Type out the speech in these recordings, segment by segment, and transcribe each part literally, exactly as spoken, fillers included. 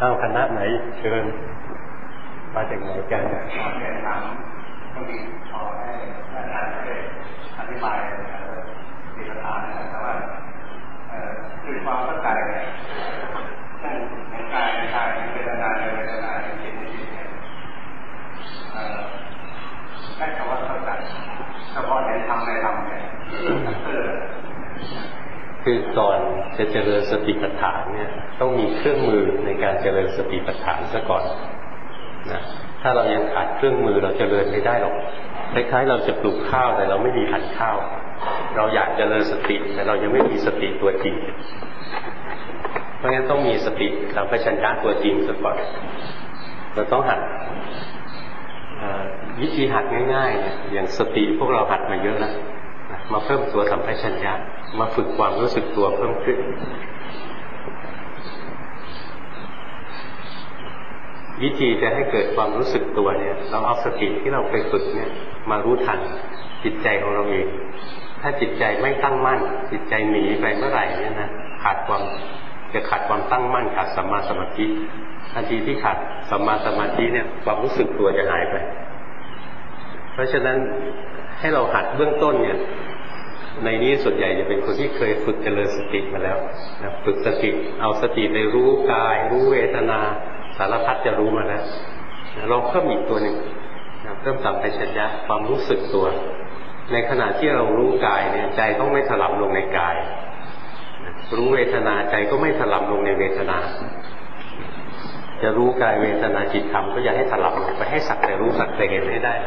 อ้าวคณะไหนเชิญมาจากไหนกันขอเรียนถามก็มีขอให้ท่านอาจารย์อธิบายสติปัฏฐานนะครับว่าคือความเข้าใจเนี่ยท่านในกายในกายในเวทนาในเวทนาในจิตในจิตเนี่ยได้คำว่าเข้าใจเฉพาะในธรรมในธรรมเนี่ยคือก่อนจะเจริญสติปัฏฐานเนี่ยต้องมีเครื่องมือในการเจริญสติปัฏฐานซะก่อนนะถ้าเรายังขาดเครื่องมือเราเจริญไม่ได้หรอกคล้ายๆเราจะปลูกข้าวแต่เราไม่มีพันธุ์ข้าวเราอยากเจริญสติแต่เรายังไม่มีสติตัวจริงเพราะงั้นต้องมีสติสัมปชัญญะตัวจริงซะก่อนเราต้องหัดวิธีหัดง่ายๆอย่างสติพวกเราหัดมาเยอะแล้วมาเพิ่มตัวสัมปชัญญะมาฝึกความรู้สึกตัวเพิ่มขึ้นวิธีจะให้เกิดความรู้สึกตัวเนี่ยเราเอาสติที่เราเคยฝึกเนี่ยมารู้ทันจิตใจของเราเองถ้าจิตใจไม่ตั้งมั่นจิตใจหนีไปเมื่อไหร่เนี่ยนะขาดความจะขาดความตั้งมั่นขาดสัมมาสมาธิทันทีที่ขาดสัมมาสมาธิเนี่ยความรู้สึกตัวจะหายไปเพราะฉะนั้นให้เราหัดเบื้องต้นเนี่ยในนี้ส่วนใหญ่จะเป็นคนที่เคยฝึกเจริญสติมาแล้วนะฝึกสติเอาสติไปรู้กายรู้เวทนาสารพัดจะรู้มาแล้วเราเพิ่มอีกตัวหนึ่งนะเพิ่มสัมปชัญญะความรู้สึกตัวในขณะที่เรารู้กายเนี่ยใจต้องไม่ถลำลงในกายรู้เวทนาใจก็ไม่ถลำลงในเวทนาจะรู้กายเวทนาจิตธรรมก็อย่าให้ถลำลงไปให้สักแต่รู้สักแต่เห็นให้ได้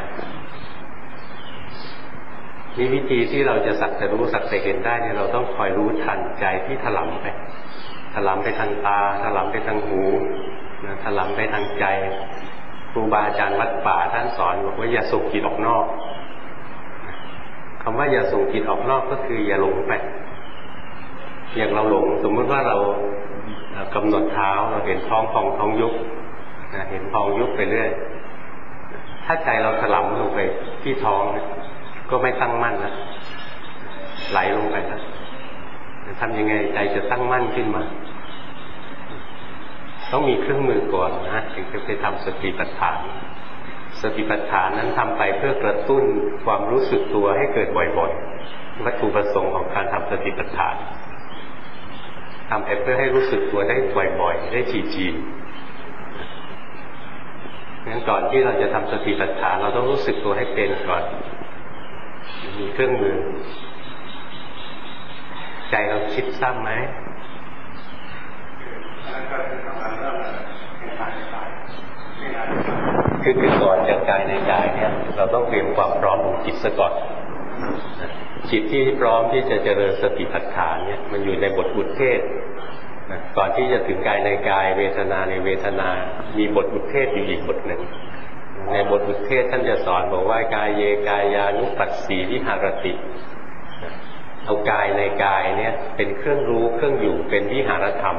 นี่วิธีที่เราจะสักแต่รู้สักแต่เห็นได้เนี่ยเราต้องคอยรู้ทันใจที่ถลำไปถลำไปทางตาถลำไปทางหูถลำไปทางใจครูบาอาจารย์วัดป่าท่านสอนบอกว่าอย่าส่งจิตออกนอกคำว่าอย่าส่งจิตออกนอกก็คืออย่าหลงไปอย่างเราหลงสมมติว่าเรากำหนดเท้าเราเห็นท้องพองท้องยุบเห็นพองยุบไปเรื่อยถ้าใจเราถลำลงไปที่ท้องก็ไม่ตั้งมั่นนะไหลลงไปนะทำยังไงใจจะตั้งมั่นขึ้นมาต้องมีเครื่องมือก่อนนะถึงจะไปทำสติปัฏฐานสติปัฏฐานนั้นทำไปเพื่อกระตุ้นความรู้สึกตัวให้เกิดบ่อยๆวัตถุประสงค์ของการทำสติปัฏฐานทำไปเพื่อให้รู้สึกตัวได้บ่อยๆได้ถี่ๆงั้นก่อนที่เราจะทำสติปัฏฐานเราต้องรู้สึกตัวให้เป็นก่อนมีเครื่องมือใจเราคิดซ้ำไหมคือคือก่อนจากกายในกายเนี่ยเราต้องเตรียมความพร้อมของจิตซะก่อนจิตที่พร้อมที่จะเจริญสติปัฏฐานเนี่ยมันอยู่ในบทอุทเทศก่อนที่จะถึงกายในกายเวทนาในเวทนามีบทอุทเทศอยู่อีกบทหนึ่งในบทอุทเทศท่านจะสอนบอกว่ากายเยกายานุปัสสีวิหารติเอากายในกายเนี่ยเป็นเครื่องรู้เครื่องอยู่เป็นวิหารธรรม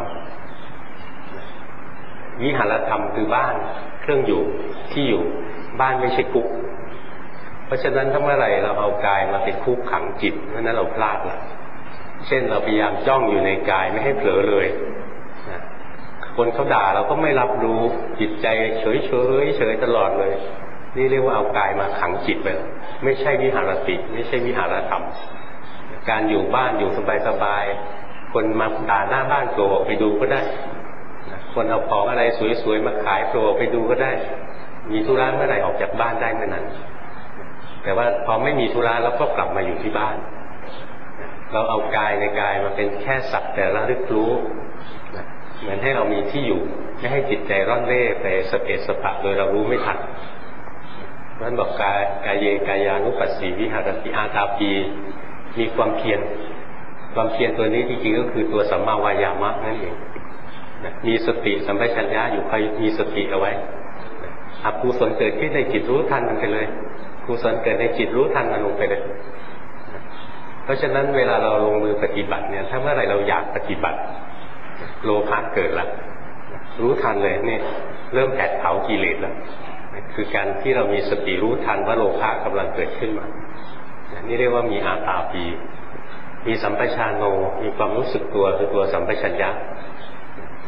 วิหารธรรมคือบ้านเครื่องอยู่ที่อยู่บ้านไม่ใช่คุกเพราะฉะนั้นถ้าเมื่อไหร่เราเอากายมาเป็นคุกขังจิตเพราะนั้นเราพลาดละเช่นเราพยายามจ้องอยู่ในกายไม่ให้เผลอเลยคนเขาด่าเราก็ไม่รับรู้จิตใจเฉยเฉยเฉยตลอดเลยนี่เรียกว่าเอากายมาขังจิตไปไม่ใช่วิหารติไม่ใช่วิหารธรรมการอยู่บ้านอยู่สบายๆคนมาด่าหน้าบ้านโผล่ไปดูก็ได้คนเอาของอะไรสวยๆมาขายโผล่ไปดูก็ได้มีธุระเมื่อไหร่ออกจากบ้านได้เมื่อนั้นแต่ว่าพอไม่มีธุระแล้วก็กลับมาอยู่ที่บ้านเราเอากายในกายมาเป็นแค่สักแต่ระลึกรู้เหมือนให้เรามีที่อยู่ไม่ให้จิตใจร่อนเร่ไปสเปสสปะโดยเรารู้ไม่ทันนั่นบอกกายกายเยกายานุปัสสีวิหารติอาตาปีมีความเพียรความเพียรตัวนี้จริงๆก็คือตัวสัมมาวายามะนั่นเองมีสติสัมปชัญญะอยู่ใครมีสติเอาไว้อกุศลเกิดขึ้นในจิตรู้ทันมันไปเลยกุศลเกิดในจิตรู้ทันมันลงไปเลยเพราะฉะนั้นเวลาเราลงมือปฏิบัติเนี่ยถ้าเมื่อไหร่เราอยากปฏิบัติโลภะเกิดละรู้ทันเลยนี่เริ่มแผดเผากิเลสแล้วคือการที่เรามีสติรู้ทันว่าโลภะกำลังเกิดขึ้นมานี่เรียกว่ามีอาตาปีมีสัมปชัญโนมีความรู้สึกตัวคือตัวสัมปชัญญะค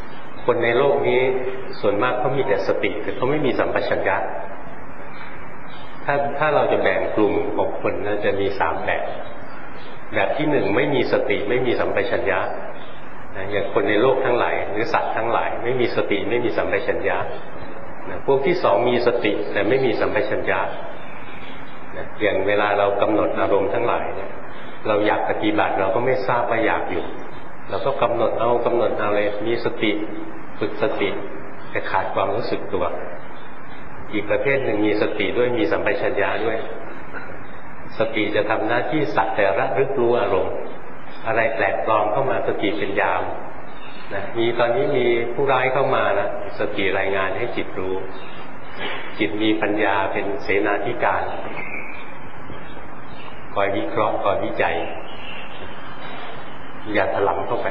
คนในโลกนี้ส่วนมากเขามีแต่สติแต่เขาไม่มีสัมปชัญญะถ้าถ้าเราจะแบ่งกลุ่มของคนนะจะมีสามแบบแบบที่หนึ่งไม่มีสติไม่มีสัมปชัญญะนะอย่างคนในโลกทั้งหลายหรือสัตว์ทั้งหลายไม่มีสติไม่มีสัมปชัญญะนะพวกที่สองมีสติแต่ไม่มีสัมปชัญญะนะอย่างเวลาเรากำหนดอารมณ์ทั้งหลายเนี่ยเราอยากปฏิบัติเราก็ไม่ทราบว่าอยากอยู่เราก็กำหนดเอากำหนดเอาเลยมีสติฝึกสติแต่ขาดความรู้สึกตัวอีกประเภทหนึ่งมีสติด้วยมีสัมปชัญญะด้วยสติจะทำหน้าที่สักแต่ระลึกรู้อารมณ์อะไรแปลกปลอมเข้ามาสติเป็นยามนะมีตอนนี้มีผู้ร้ายเข้ามานะสติรายงานให้จิตรู้จิตมีปัญญาเป็นเสนาธิการคอยวิเคราะห์คอยวิจัยอย่าถลำเข้าไป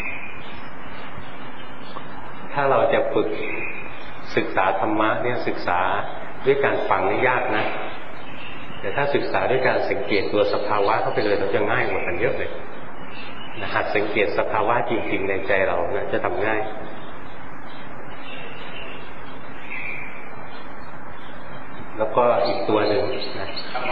ถ้าเราจะฝึกศึกษาธรรมะเนี่ยศึกษาด้วยการฟังนี่ยากนะแต่ถ้าศึกษาด้วยการสังเกตตัวสภาวะเข้าไปเลยเราจะง่ายกว่ากันเยอะเลยนะหัดสังเกตสภาวะจริงๆในใจเรานะจะทำง่ายแล้วก็อีกตัวหนึ่งนะ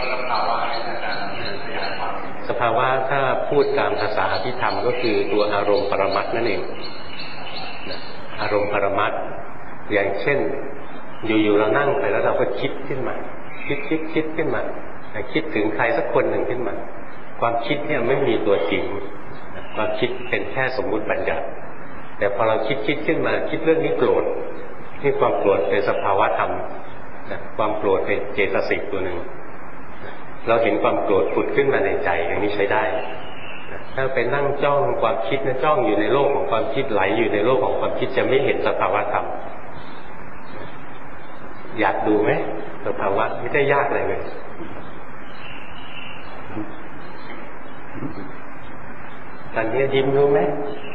สภาวะถ้าพูดตามภาษาอภิธรรมก็คือตัวอารมณ์ปรมัตถ์นั่นเองนะอารมณ์ปรมัตถ์อย่างเช่นอยู่ๆเรานั่งไปแล้วเราก็คิดขึ้นมาคิดคิดคิดขึ้นมาคิดถึงใครสักคนหนึ่งขึ้นมาความคิดเนี่ยไม่มีตัวจริงความคิดเป็นแค่สมมุติบัญญัติแต่พอเราคิดคิดขึ้นมาคิดเรื่องนี้โกรธที่ความโกรธเป็นสภาวะธรรมความโกรธเป็นเจตสิกตัวหนึ่งเราเห็นความโกรธผุดขึ้นมาในใจอย่างนี้ใช้ได้ถ้าไปนั่งจ้องความคิดนะจ้องอยู่ในโลกของความคิดไหลอยู่ในโลกของความคิดจะไม่เห็นสภาวะธรรมอยากดูไหมสภาวะไม่ได้ยากเลยเลยตอนนี้ยิ้มรู้ไหม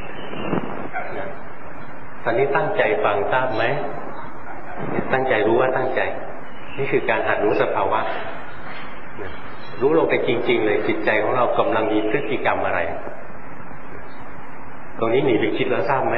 ตอนนี้ตั้งใจฟังทราบไหมตั้งใจรู้ว่าตั้งใจนี่คือการหัดรู้สภาวะรู้ลงไปจริงๆเลยจิตใจของเรากำลังมีพฤติกรรมอะไรตรงนี้หนีไปคิดแล้วทราบไหม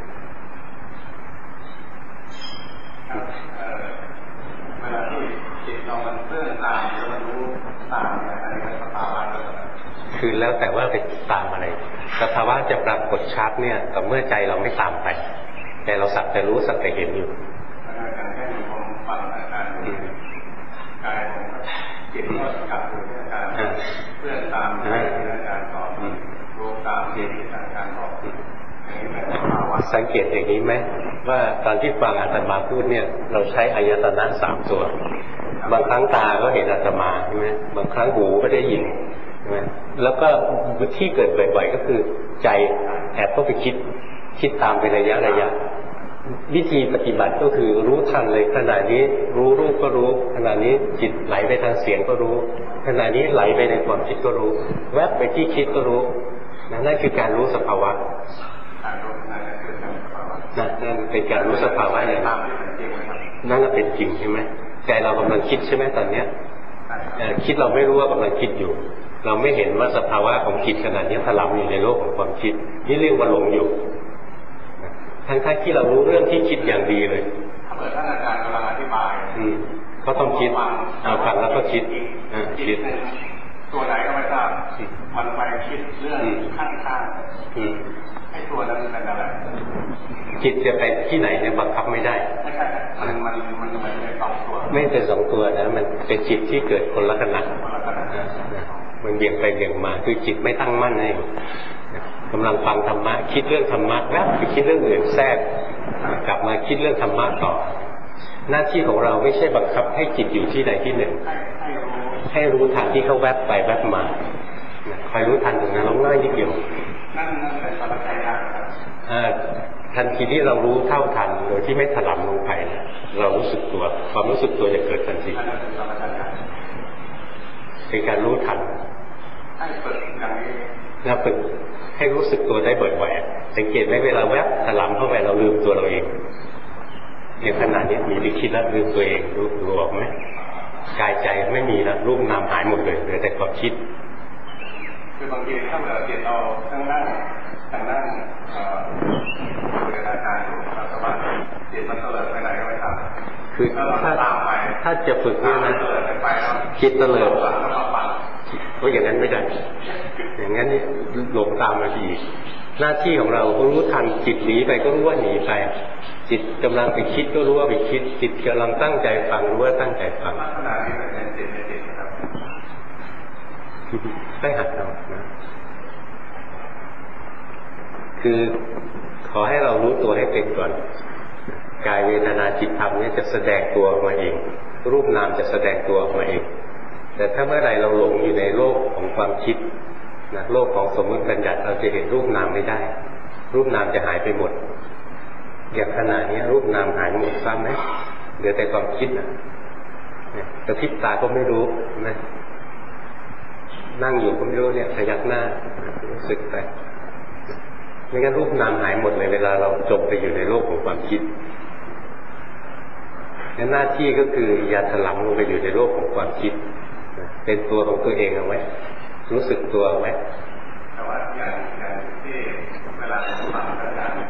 เวลาที่จิตเรามันเคลื่อนตามแล้วมันรู้ตามอะไรก็สภาวะคือแล้วแต่ว่าไปตามอะไรสภาวะจะปรากฏชัดเนี่ยแต่เมื่อใจเราไม่ตามไปแต่เราสักแต่รู้สักแต่เห็นอยู่การแค่มีความฟังอาการกายของจิตก็กับอยู่ที่อาการเพื่อนตามอาการต่อรู้ตามจิตอาการต่อสังเกตอย่างนี้ไหมว่าตอนที่ฟังอาตมาพูดเนี่ยเราใช้อายตนะสามตัวบางครั้งตาก็เห็นอาตมาใช่ไหมบางครั้งหูก็ได้ยินใช่ไหมแล้วก็ที่เกิดบ่อยๆก็คือใจแอบเข้าไปคิดคิดตามเป็นระยะระยะวิธีปฏิบัติก็คือรู้ทันเลยขณะนี้รู้รูปก็รู้ขณะนี้จิตไหลไปทางเสียงก็รู้ขณะนี้ไหลไปในความคิดก็รู้แวบไปที่คิดก็รู้นั่นคือการรู้สภาวะนั่นนั่นเป็นการรู้สภาวะอย่างนั้นนั่นเป็นจริงใช่ไหมใจเรากำลังคิดใช่ไหมตอนเนี้ยคิดเราไม่รู้ว่ากำลังคิดอยู่เราไม่เห็นว่าสภาวะของจิตขณะนี้ถลำอยู่ในโลกของความคิดนี่เรียกว่าหลงอยู่ทั้งๆที่เรารู้เรื่องที่คิดอย่างดีเลยถ้าเกิดท่านอาจารย์กำลังอธิบายเขาต้องคิดเอาฟังแล้วก็คิดคิดตัวไหนก็ไม่ทราบมันไปคิดเรื่องข้างๆไอ้ตัวนั้นเป็นอะไรจิตจะไปที่ไหนเนี่ยบังคับไม่ได้ไม่ใช่มันมันมันมันเป็นสองตัวไม่เป็นสองตัวนะมันเป็นจิตที่เกิดคนละขณะมันเบี่ยงไปเบี่ยงมาคือจิตไม่ตั้งมั่นเองกำลังฟังธรรมะคิดเรื่องธรรมะแล้วไปคิดเรื่องอื่นแทรกกลับมาคิดเรื่องธรรมะต่อหน้าที่ของเราไม่ใช่บังคับให้จิตอยู่ที่ใดที่หนึ่งให้รู้ทันที่เขาแวบไปแวบมาคอยรู้ทันตรงนั้นเราง่ายนิดเดียวนั่นนั่นเป็นสมถะครับทันทีที่เรารู้เท่าทันโดยที่ไม่ถลำลงไปเรารู้สึกตัวความรู้สึกตัวจะเกิดทันทีเป็นการรู้ทันให้ฝึกอย่างนี้เราฝึกให้รู้สึกตัวได้บ่อยๆสังเกตไหมเวลาแวบถลำเข้าไปเราลืมตัวเราเองอย่างขนาดนี้มีไปคิดแล้วลืมตัวเองรู้รู้ออกไหมกายใจไม่มีแล้วรูปนามหายหมดเลยเหลือแต่ความคิดคือบางทีถ้าเราจิตเราทั้งนั่งทั้งนั่งเอ่อเวลาการอยู่ครับคือถ้าถ้าจะฝึกเนี่ยนะคิดเตลิดเพราะอย่างนั้นไม่ได้อย่างนั้นนี่หลงตามมาอีกหน้าที่ของเราก็รู้ทันจิตหนีไปก็รู้ว่าหนีไปจิตกำลังไปคิดก็รู้ว่าไปคิดจิตกำลังตั้งใจฟังรู้ว่าตั้งใจฟังได้หัดเอานะคือขอให้เรารู้ตัวให้เป็นก่อนกายเวทนาจิตธรรมนี่จะแสดงตัวออกมาเองรูปนามจะแสดงตัวออกมาเองแต่ถ้าเมื่อไหร่เราหลงอยู่ในโลกของความคิดนะโลกของสมมติบัญญัติเราจะเห็นรูปนามไม่ได้รูปนามจะหายไปหมดอย่างขณะนี้รูปนามหายหมดซ้ำไหมเหลือแต่ความคิดนะกระพริบตาก็ไม่รู้นะนั่งอยู่ก็ไม่รู้เนี่ยขยักหน้ารู้สึกไปไม่งั้นรูปนามหายหมดเลยเวลาเราจมไปอยู่ในโลกของความคิดงั้นหน้าที่ก็คืออย่าถลำลงไปอยู่ในโลกของความคิดเป็นตัวของตัวเองเอาไว้รู้สึกตัวเอาไว้แต่ว่าอย่างอย่างที่เวลาเราทำอาจารย์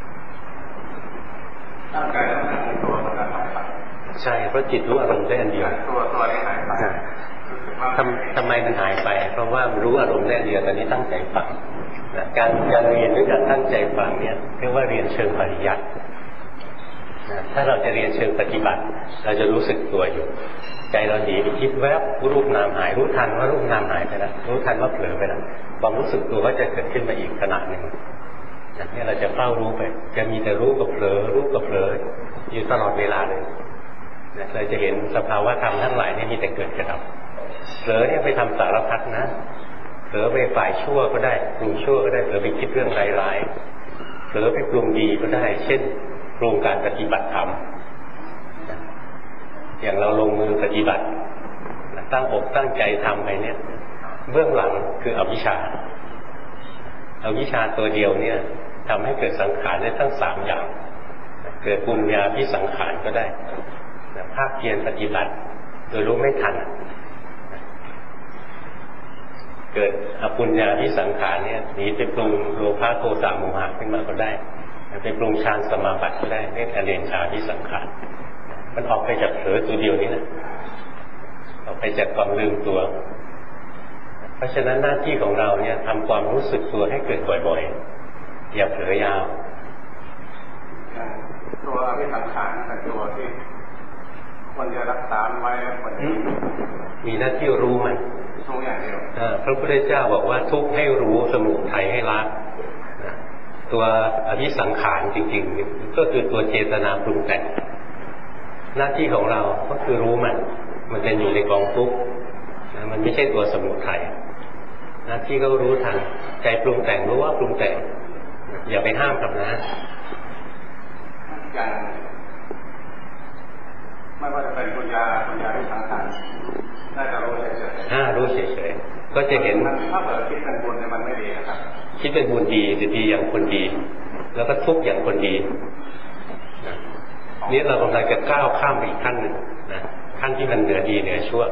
ร่างกายเราหายตัวมันก็หายไปใช่เพราะจิตรู้อารมณ์ได้อันเดียวตัวตัวนี้หายไปทำทำไมมันหายไปเพราะว่ารู้อารมณ์ได้อันเดียวตอนนี้ตั้งใจฟังการการเรียนด้วยการตั้งใจฟังเนี่ยเรียกว่าเรียนเชิงปริยัติถ้าเราจะเรียนเชิงปฏิบัติเราจะรู้สึกตัวอยู่ใจเราหนีไปคิดแวบรูปนามหายรู้ทันว่ารูปนามหายไปแล้วรู้ทันว่าเผลอไปแล้วความรู้สึกตัวก็จะเกิดขึ้นมาอีกขณะหนึ่งนี่เราจะเฝ้ารู้ไปจะมีแต่รู้กับเผลอรู้กับเผลออยู่ตลอดเวลาเลยเราจะเห็นสภาวะธรรมทั้งหลายนี่มีแต่เกิดกับดับเผลอเนี่ยไปทำสารพัดนะเผลอไปฝ่ายชั่วก็ได้ปรุงชั่วก็ได้เผลอไปคิดเรื่องร้ายๆเผลอไปปรุงดีก็ได้เช่นปรุงการปฏิบัติธรรมอย่างเราลงมือปฏิบัติตั้งอกตั้งใจทำไปเนี่ยเบื้องหลังคืออวิชชาอวิชชาตัวเดียวเนี่ยทำให้เกิดสังขารได้ทั้งสามอย่างเกิดปุญญาภิสังขารก็ได้ภาคเพียรปฏิบัติโดยรู้ไม่ทันเกิดอปุญญาภิสังขารเนี่ยหนีไปปรุงโลภะโทสะโมหะขึ้นมาก็ได้ไปปรุงฌานสมาบัติก็ได้เรียกอเนชาภิสังขารมันออกไปจากเผลอตัวเดียวนี่นะออกไปจากความลืมตัวเพราะฉะนั้นหน้าที่ของเราเนี่ยทำความรู้สึกตัวให้เกิดบ่อยๆอย่าเผลอยาวตัวอภิสังขารเป็นตัวที่ควรจะรักษาไว้แล้วควรมีหน้าที่รู้มันรู้อย่างเดียวพระพุทธเจ้าบอกว่าทุกข์ให้รู้สมุทัยให้ละตัวอภิสังขารจริงๆก็คือตัวเจตนาปรุงแต่งหน้าที่ของเราก็คือรู้มันมันจะอยู่ในกองทุกข์มันไม่ใช่ตัวสมุทัยหน้าที่ก็รู้ทันใจปรุงแต่งรู้ว่าปรุงแต่งอย่าไปห้ามกับนะอย่างไม่ว่าจะเป็นปัญญาปัญญาที่สังขารน่าจะรู้เฉยๆอ่ารู้เฉยๆก็จะเห็นถ้าเกิดคิดเป็นบุญเนี่ยมันไม่ดีนะครับคิดเป็นบุญดีจะดีอย่างคนดีแล้วก็ทุกข์อย่างคนดีนี้เรากำลังจะก้าวข้ามไปอีกขั้นหนึ่งนะขั้นที่มันเหนือดีเหนือชั่ว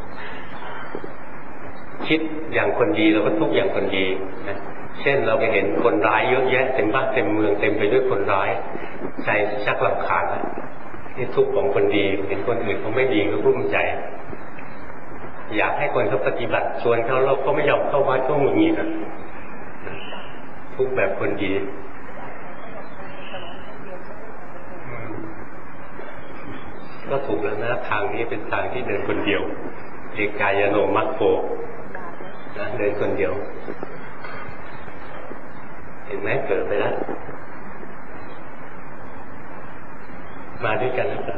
คิดอย่างคนดีเราก็ทุกข์อย่างคนดีนะเช่นเราไปเห็นคนร้ายเยอะแยะเต็มบ้านเต็มเมืองเต็มไปด้วยคนร้ายใจชักรำคาญแล้วนี่ทุกข์ของคนดีเห็นคนอื่นเขาไม่ดีก็รุ่มใจอยากให้คนเขาปฏิบัติชวนเขาเราก็ไม่ยอมเข้าวัดก็หงุดหงิดนะทุกข์แบบคนดีก็ถูกแล้วนะทางนี้เป็นทางที่เดินคนเดียวเอกายโนมัคโคนะเดินคนเดียวเห็นไหมเกิดไปแล้วมาด้วยกันนะครับ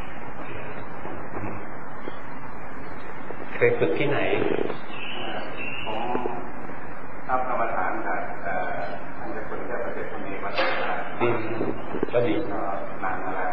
เคยฝึกที่ไหนผมรับกรรมฐานจากท่านเจ้าคุณเจ้าประเทศคนนี้มาดีก็ดีนานมาแล้ว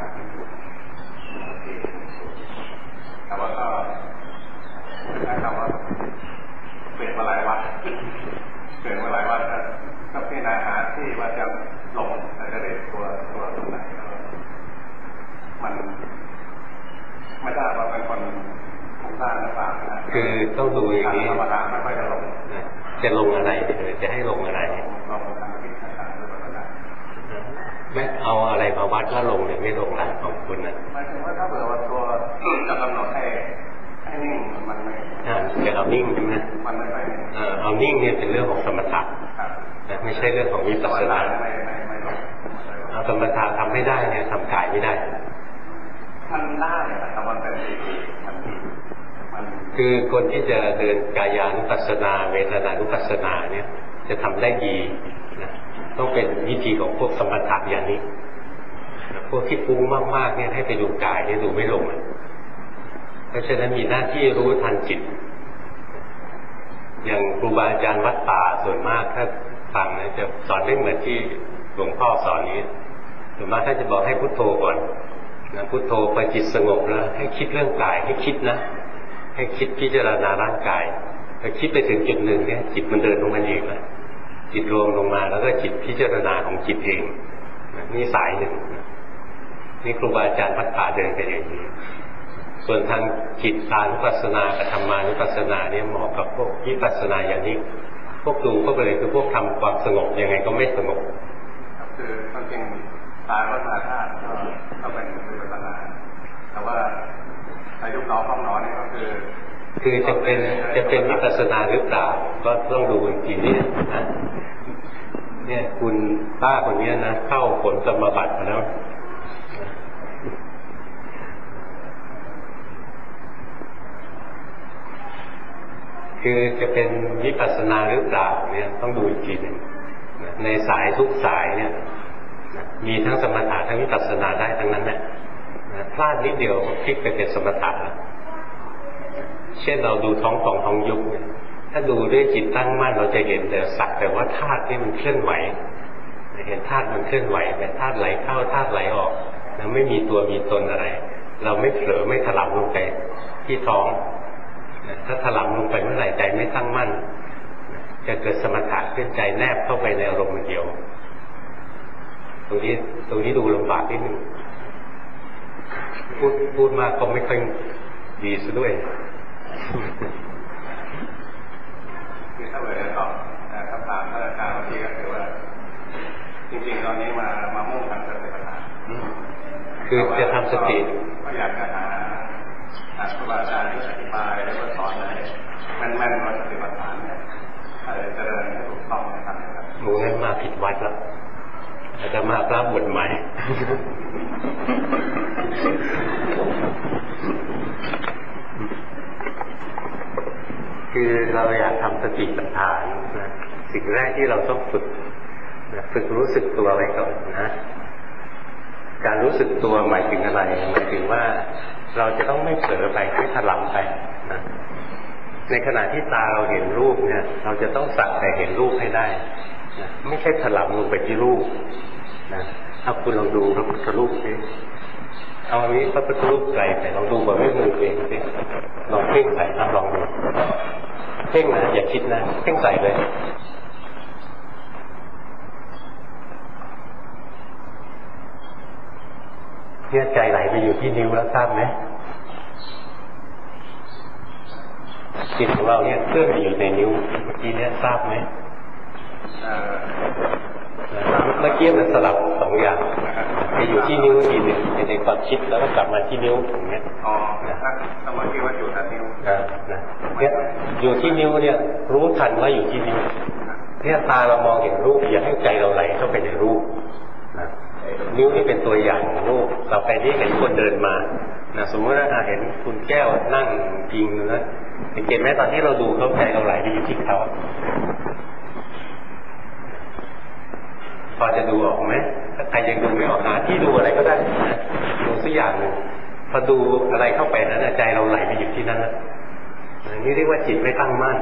แต่ว่าก็ได้คำว่าเปลี่ยนมาหลายวัดเปลี่ยนมาหลายวัดก็พิจารณาหาที่ว่าจะหลงแต่จะได้ตัวตัวตรงไหนมันไม่ได้ว่าเป็นคนของสร้างหรือเปล่านะคือต้องดูอย่างนี้ธรรมดาไม่ค่อยจะลงจะลงอะไรจะให้ลงอะไรลงทางพิจารณาด้วยปัญญาไม่เอาอะไรมาวัดว่าลงหรือไม่ลงหลักของคุณนะหมายถึงว่าถ้าเกิดว่าตัวจะกำหนดให้ให้นิ่งมันไม่จะเอานิ่งใช่ไหมมันไม่ไม่เอานิ่งเนี่ยเป็นเรื่องของสมถะไม่ใช่เรื่องของวิปัสสนาเอาสมถะทำไม่ได้เนี่ยทำกายไม่ได้มันได้แต่มันเป็นคือคนที่จะเดินกายานุปัสสนาเวทนานุปัสสนาเนี่ยจะทำได้ดีนะต้องเป็นวิธีของพวกสมถะอย่างนี้พวกที่ฟุ้งมากๆเนี่ยให้ไปดูกายเนี่ยดูไม่ลงเพราะฉะนั้นมีหน้าที่รู้ทันจิตอย่างครูบาอาจารย์วัดป่าส่วนมากถ้าฟังนะจะสอนไม่เหมือนที่หลวงพ่อสอนนี้ส่วนมากท่านจะบอกให้พุทโธก่อนนะพุทโธพอจิตสงบแล้วให้คิดเรื่องกายให้คิดนะให้คิดพิจารณาร่างกายพอคิดไปถึงจุดหนึ่งเนี่ยจิตมันเดินลงมาเองแล้วจิตรวมลงมาแล้วก็จิตพิจารณาของจิตเองนี่สายหนึ่งนี่ครูบาอาจารย์วัดป่าเดินไปอย่างนี้ส่วนทางจิตตานุปัสสนากับธรรมานุปัสสนาเนี่ยเหมาะกับพวกวิปัสสนาอย่างนี้พวกดูพวกอะไรคือพวกทำความสงบยังไงก็ไม่สงบคือความจริงตาวัฏธาตุก็เป็นวิปัสสนาแต่ว่าอายุน้องห้องนอนนี่ก็คือคือจะเป็นจะเป็นวิปัสสนาหรือเปล่าก็ต้องดูอีกทีนี้นะเนี่ยคุณป้าคนนี้นะเข้าผลสมบัติมาแล้วคือจะเป็นวิปัสสนาหรือเปล่าเนี่ยต้องดูอีกทีหนึ่งในสายทุกสายเนี่ยมีทั้งสมถะทั้งวิปัสสนาได้ทั้งนั้นแหละพลาดนิดเดียวพลิกไปเป็นสมถะเช่นเราดูท้องของท้องยุบถ้าดูด้วยจิตตั้งมั่นเราจะเห็นแต่สักแต่ว่าธาตุนี่มันเคลื่อนไหวเห็นธาตุมันเคลื่อนไหวแต่ธาตุไหลเข้าธาตุไหลออกแล้วไม่มีตัวมีตนอะไรเราไม่เผลอไม่ถลำลงไปที่ท้องถ้าถลำลงไปเมื่อไหร่ใจไม่ตั้งมั่นจะเกิดสมถะขึ้นใจแนบเข้าไปในอารมณ์เดียวตรงนี้ตรงนี้ดูลำบากนิดนึงพูดพูดมากก็ไม่ค่อยดีซะด้วยคือถ้าเกิดตอบคำถามท่านอาจารย์เมื่อกี้ก็คือว่าจริงๆตอนนี้มามามุ่งทำสติปัฏฐานคือจะทำสติก็อยากจะหาครูบาอาจารย์ที่อธิบายแล้วก็สอนอะไรแม่นๆว่าสติปัฏฐานเนี่ยเจริญให้ถูกต้องนะครับหมูงั้นมาผิดวัดแล้วอาจจะมาพระบวชใหม่คือเราอยากทำสติปัฏฐานนะสิ่งแรกที่เราต้องฝึกนะฝึกรู้สึกตัวไว้ก่อนนะการรู้สึกตัวหมายถึงอะไรหมายถึงว่าเราจะต้องไม่เผลอไปไม่ถลำไปนะในขณะที่ตาเราเห็นรูปเนี่ยเราจะต้องสักแต่เห็นรูปให้ได้นะไม่ใช่ถลำลงไปที่รูปนะถ้าคุณลองดูพระพุทธรูปสิเอาอันนี้พระพุทธรูปไกลไปลองดูแบบไม่มือเองสิลองเพ่งใส่ลองดูเพ่งนะอย่าคิดนะเพ่งใส่เลยเนี่ยใจไหลไปอยู่ที่นิ้วแล้วทราบไหมจิตของเราเนี่ยเคลื่อนไปอยู่ในนิ้วเมื่อกี้เนี่ยทราบไหมเมื่อกี้มันสลับสองอย่างไปอยู่ที่นิ้วทีหนึ่งในความคิดแล้วก็กลับมาที่นิ้วอย่างเงี้ยอ๋อนะสมาธิว่าอยู่ที่นิ้วนะนะเนี่ยอยู่ที่นิ้วเนี่ยรู้ทันว่าอยู่ที่นิ้วเนี่ยตาเรามองเห็นรูปอย่าให้ใจเราไหลเข้าไปในรูปนะนิ้วนี่เป็นตัวอย่างของรูปเราไปนี่เห็นคนเดินมานะสมมติว่าเห็นคุณแก้วนั่งพิงนะสังเกตไหมตอนที่เราดูเขาใจเราไหลไปอยู่ที่เขาพอจะดูออกไหมถ้าใครยังดูไม่ออกหาที่ดูอะไรก็ได้ดูสักอย่างหนึ่งพอดูอะไรเข้าไปนั้นใจเราไหลไปอยู่ที่นั่นนะนี่เรียกว่าจิตไม่ตั้งมั่น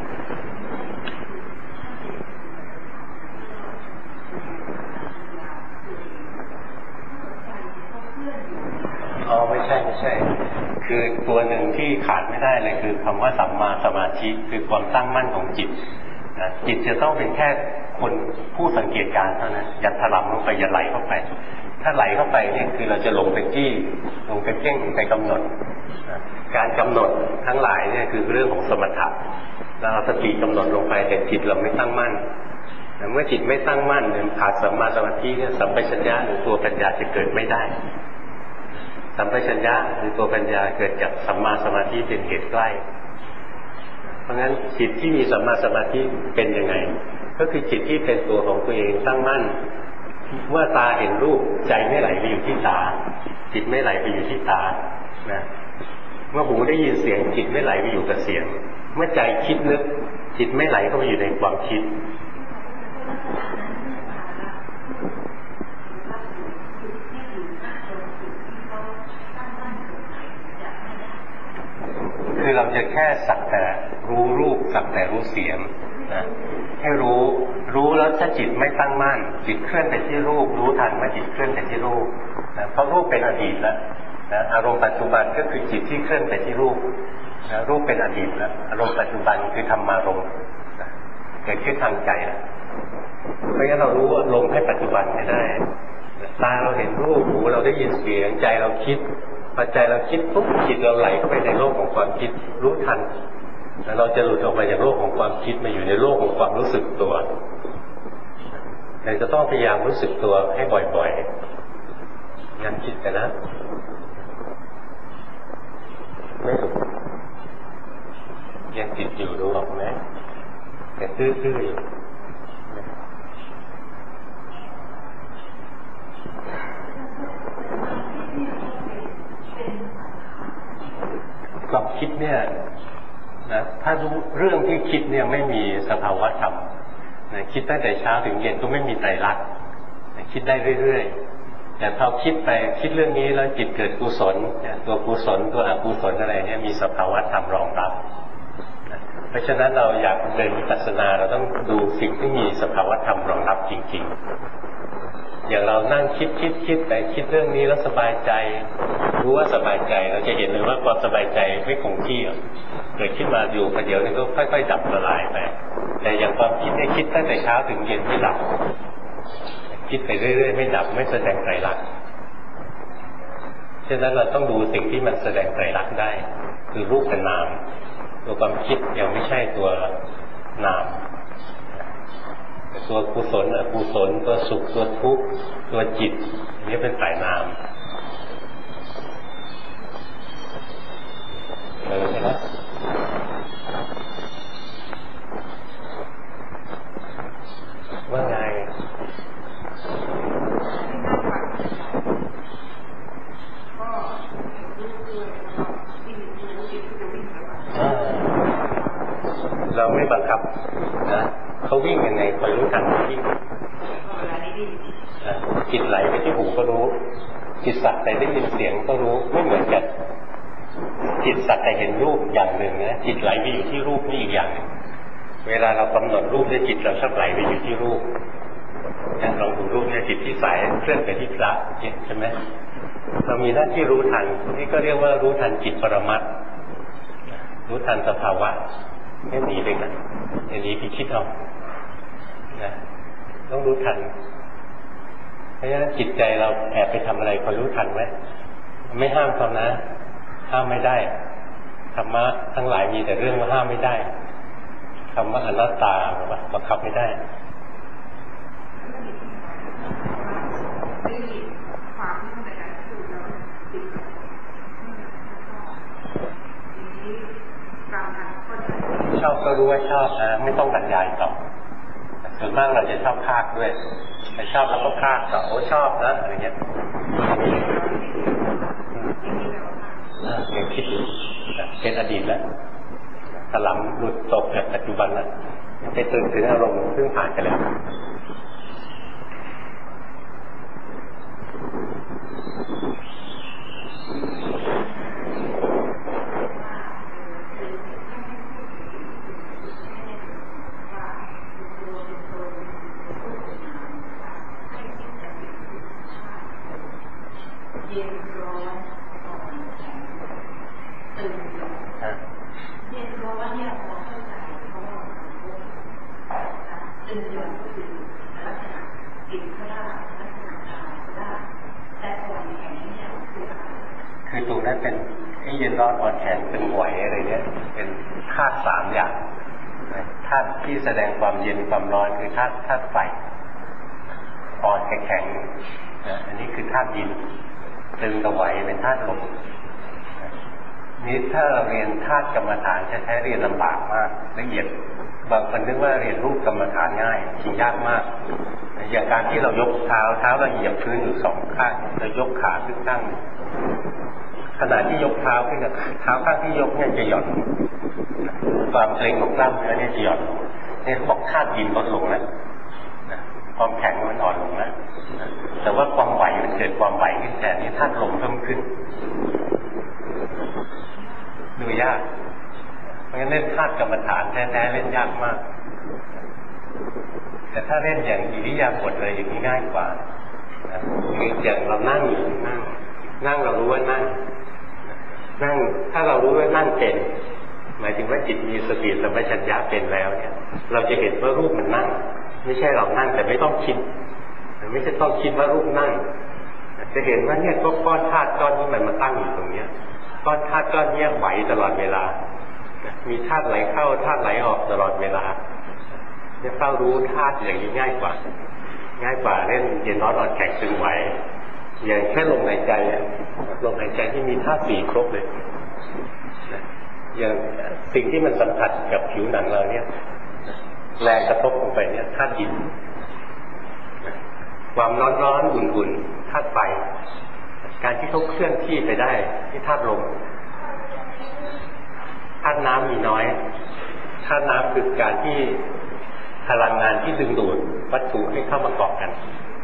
อ๋อไม่ใช่ไม่ใช่คือตัวหนึ่งที่ขาดไม่ได้เลยคือคำว่าสัมมาสมาธิคือความตั้งมั่นของจิตนะจิตจะต้องเป็นแค่คนผู้สังเกตการเท่านั้นอย่าถลำลงไปอย่าไหลเข้าไปถ้าไหลเข้าไปเนี่ยคือเราจะลงไปจี้ลงไปเพ่งไปกำหนดนะการกำหนดทั้งหลายเนี่ยคือเรื่องของสมถะเราสติกำหนดลงไปแต่จิตเราไม่ตั้งมั่นแต่เมื่อจิตไม่ตั้งมั่นเนี่ยขาดสัมมาสมาธิเนี่ยสัมปชัญญะหรือตัวปัญญาจะเกิดไม่ได้สัมปชัญญะหรือตัวปัญญาเกิดจากสัมมาสมาธิเป็นเหตุใกล้เพราะงั้นจิตที่มีสัมมาสมาธิเป็นยังไงก็คือจิตที่เป็นตัวของตัวเองตั้งมั่นเมื่อตาเห็นรูปใจไม่ไหลไปอยู่ที่ตาจิตไม่ไหลไปอยู่ที่ตานะเมื่อหูได้ยินเสียงจิตไม่ไหลไปอยู่กับเสียงเมื่อใจคิดนึกจิตไม่ไหลเข้าไปอยู่ในความคิดคือเราจะแค่สักแต่รู้รูปสักแต่รู้เสียงนะให้รู้รู้แล้วถ้าจิตไม่ตั้งมั่นจิตเคลื่อนไปที่รูปรู้ทันว่าจิตเคลื่อนไปที่รูปนะเพราะรูปเป็นอดีตแล้วนะอารมณ์ปัจจุบันก็คือจิตที่เคลื่อนไปที่รูปนะรูปเป็นอดีตแล้วอารมณ์ปัจจุบันคือธรรมารมณ์นะเกิดขึ้นทางใจนะเพราะงั้นเรารู้ว่าลมให้ปัจจุบันไม่ได้ตาเราเห็นรูปหูเราได้ยินเสียงใจเราคิดพอใจเราคิดปุ๊บจิตเราไหลเข้าไปในโลกของความคิดรู้ทันแล้วเราจะหลุดออกมาจากโลกของความคิดมาอยู่ในโลกของความรู้สึกตัวเราจะต้องพยายามรู้สึกตัวให้บ่อยๆยังคิดกันนะไม่หลุดยังติดอยู่รู้หรอกไหมแต่ตื้อๆอยู่ความคิดเนี่ยนะถ้ารู้เรื่องที่คิดเนี่ยไม่มีสภาวะธรรมนะคิดตั้งแต่เช้าถึงเย็นก็ไม่มีไตรลักษณ์นะคิดได้เรื่อยๆแต่พอคิดไปคิดเรื่องนี้แล้วจิตเกิดกุศลตัวกุศลตัวอกุศลอะไรเนี่ยมีสภาวะธรรมรองรับนะเพราะฉะนั้นเราอยากเดินวิปัสสนาเราต้องดูสิ่งที่มีสภาวะธรรมรองรับจริงๆอย่างเรานั่งคิดคิดคิดแต่คิดเรื่องนี้แล้วสบายใจรู้ว่าสบายใจเราจะเห็นเลยว่าความสบายใจไม่คงที่เกิดขึ้นมาอยู่ประเดี๋ยวนึงก็ค่อยๆดับละลายไปแต่อย่างความคิดเนี่ยคิดตั้งแต่เช้าถึงเย็นไม่ดับคิดไปเรื่อยๆไม่ดับไม่แสดงไตรลักษณ์ฉะนั้นเราต้องดูสิ่งที่มันแสดงไตรลักษณ์ได้คือรูปกับนามตัวความคิดยังไม่ใช่ตัวนามตัวกุศลอกุศลตัวสุขตัวทุกข์ตัวจิตนี่เป็นฝ่ายนามเออใช่ไหมว่าไงเราไม่บังคับนะเขาวิ่งยังไงคอยรู้ทันวิ่งจิตไหลไปที่หูก็รู้จิตสักแต่ได้ยินเสียงก็รู้ไม่เหมือนกันจิตสักแต่เห็นรูปอย่างหนึ่งนะจิตไหลไปอยู่ที่รูปนี่อีกอย่างหนึ่งเวลาเรากำหนดรูปด้วยจิตเราชอบไหลไปอยู่ที่รูปงั้นลองดูรูปเนี่ยจิตที่สายเคลื่อนไปที่พระใช่ไหมเรามีหน้าที่รู้ทันนี่ก็เรียกว่ารู้ทันจิตปรมัตถ์รู้ทันสภาวะไม่หนีเลยนะอย่างนี้พี่คิดเอานะต้องรู้ทันเพราะฉะนั้นจิตใจเราแอบไปทำอะไรคอยรู้ทันไหมไม่ห้ามเขานะห้ามไม่ได้ธรรมะทั้งหลายมีแต่เรื่องว่าห้ามไม่ได้คำว่าอนัตตาบังคับไม่ได้ชอบก็รู้ว่าชอบนะไม่ต้องบรรยายต่อส่วนมากเราจะชอบพากด้วยแต่ชอบแล้วก็พากต่อโอ้ชอบนะอะไรเงี้ยยังคิดเป็นอดีตแล้วถลำหลุดตกจากปัจจุบันแล้วไปตื่นถึงอารมณ์ซึ่งผ่านไปแล้วคือตรงนั้นเป็นที่เย็นร้อนอ่อนแข็งเป็นไหวอะไรเนี้ยเป็นธาตุสามอย่างธาตุที่แสดงความเย็นความร้อนคือธาตุธาตุไฟอ่อนแข็งนะอันนี้คือธาตุดินตึงกับไหวเป็นธาตุลมนี้ถ้าเราเรียนธาตุกรรมฐานแท้ๆเรียนลำบากมากละเอียดบางคนนึกว่าเรียนรูปกรรมฐานง่ายจริงยากมากอย่างการที่เรายกเท้าเท้าเราเหยียบพื้นอยู่สองข้างเรายกขาขึ้นข้างขณะที่ยกเท้าขึ้นกับเท้าข้างที่ยกเนี่ยจะหย่อนความเกร็งของกล้ามเนื้อเนี่ยจะหย่อนเนี่ยเขาบอกธาตุดินลดลงแล้วความแข็งมันอ่อนลงแล้วแต่ว่าความไหวมันเกิดความไหวขึ้นแต่นี้ธาตุลมเพิ่มขึ้นดูยากเพราะงั้นเล่นธาตุกรรมฐานแท้ๆเล่นยากมากแต่ถ้าเล่นอย่างอิริยาบถเลยอย่างนี้ง่ายกว่าคืออย่างเรานั่งอยู่นั่งนั่งเรารู้ว่านั่งนั่งถ้าเรารู้ว่านั่งเป็นหมายถึงว่าจิตมีสติสัมปชัญญะเป็นแล้วเนี่ยเราจะเห็นว่ารูปมันนั่งไม่ใช่เรานั่งแต่ไม่ต้องคิดไม่ใช่ต้องคิดว่ารูปนั่งจะเห็นว่าเนี่ยก็ก้อนธาตุก้อนนี้มันมาตั้งอยู่ตรงเนี้ยก้อนธาตุก้อนนี้ไหวตลอดเวลามีธาตุไหลเข้าธาตุไหลออกตลอดเวลาเนี่ยเฝ้ารู้ธาตุอย่างนี้ง่ายกว่าง่ายกว่าเล่นเย็นร้อนอ่อนแข็งตึงไหวอย่างแค่ลมหายใจลมหายใจที่มีธาตุสี่ครบเลยอย่างสิ่งที่มันสัมผัสกับผิวหนังเราเนี่ยแรงกระทบลงไปเนี่ยธาตุดินความร้อนร้อนอุ่นๆธาตุไฟการที่เขาเคลื่อนที่ไปได้ที่ธาตุลมธาตุน้ำมีน้อยธาตุน้ำคือการที่พลังงานที่ดึงดูดวัตถุให้เข้ามาเกาะกัน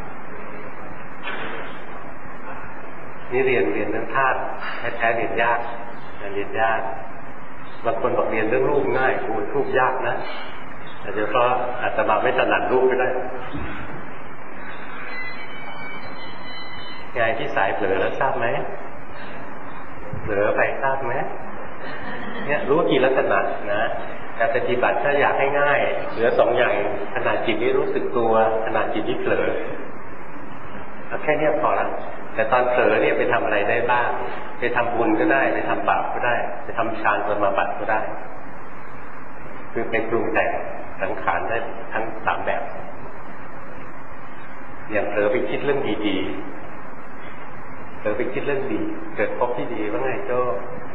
นี่เรียนเรียนเรื่องธาตุแท้ๆเรียนยากเรียนยากบางคนบอกเรียนเรื่องรูปง่ายโอ้รูปยากนะอาจจะเพราะอาตมาไม่ถนัดรูปก็ได้ไงที่สายเผลอแล้วทราบไหมเผลอไปทราบไหมเนี่ยรู้กี่ลักษณะนะการปฏิบัติถ้าอยากให้ง่ายเหลือสองอย่างขณะจิตที่รู้สึกตัวขณะจิตที่เผลอแค่นี้พอละแต่ตอนเผลอเนี่ยไปทำอะไรได้บ้างไปทำบุญก็ได้ไปทำบาปก็ได้ไปทำฌานสมาบัติก็ได้คือเป็นปรุงแต่งสังขารได้ทั้งสามแบบอย่างเผลอไปคิดเรื่องดีๆเผลอไปคิดเรื่องดีเกิดพบที่ดีว่าไงโจ้